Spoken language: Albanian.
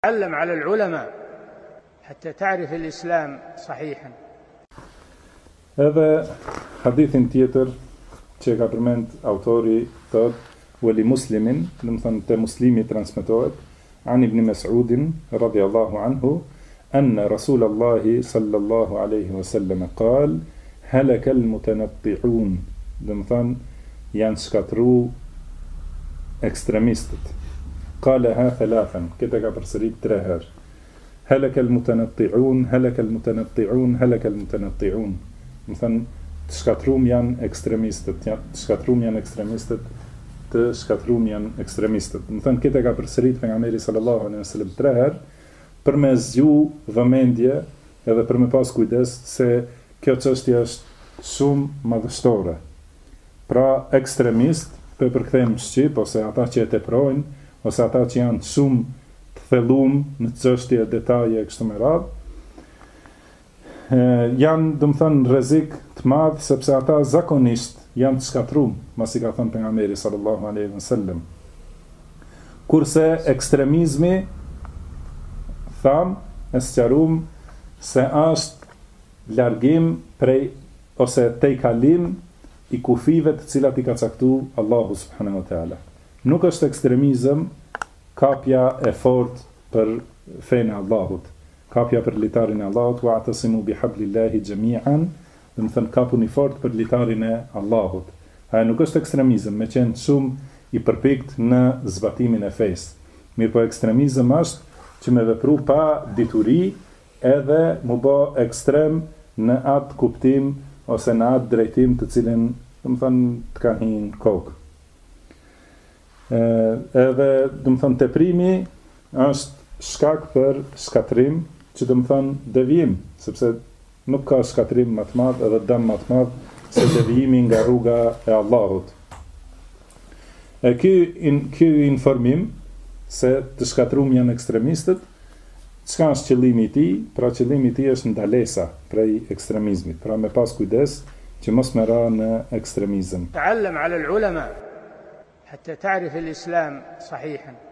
تعلم على العلماء حتى تعرف الإسلام صحيحا. Edhe hadithin tjetër që ka përmend autori thot wali muslimin, do të thonë te muslimi transmetohet an ibn Mas'udin radiyallahu anhu anna Rasulullah sallallahu alaihi wasallam قال halaka almutanatti'un, do të thonë janë shkatru ekstremistët. قالها ثلاثا, këtë ka përsërit 3 herë. هلك المتنطعون هلك المتنطعون هلك المتنطعون. Do të thonë të shkatrum janë ekstremistët, të shkatrum janë ekstremistët, të shkatrum janë ekstremistët. Do të thonë këtë ka përsërit pejgamberi sallallahu alaihi wasallam 3 herë për me zgju vëmendje edhe për me pas kujdes se kjo çështje është shumë madhështore. Pra ekstremist për përkthejmë shqip ose ata që e teprojnë ose ata që janë shumë të thellum në çështje detaje kështu me radhë, janë, do të thonë, rrezik të madh sepse ata zakonisht janë të shkatrum, masi ka thënë pejgamberi sallallahu alaihi wasallam. Kurse ekstremizmi e sqarum se është largim prej ose tejkalim i kufive të cilat i ka caktuar Allahu subhanahu wa taala. Nuk është ekstremizëm kapja e fortë për fenë e Allahut, kapja për litarin e Allahut, wa'tasimu bihablillahi jami'an, do të thënë kapuni fort për litarin e Allahut. Ai nuk është ekstremizëm, me qenë shumë i përpikt në zbatimin e fesë. Mirë po ekstremizëm është që me vepru pa dituri edhe mu bë ekstrem në atë kuptim ose në atë drejtim të cilin, do të thënë, të ka hinë kokë. Edhe, do të thënë, teprimi është shkak për shkatrim, që do të thënë devijim, sepse nuk ka shkatrim më të madh edhe dëm më të madh se devijimi nga rruga e Allahut. Ky informim se të shkatrum janë ekstremistët, çka është qëllimi i tij? Pra qëllimi i tij është ndalesa prej ekstremizmit, pra me pas kujdes që mos me ra në ekstremizëm. تعلم على العلماء حتى تعرف الإسلام صحيحا.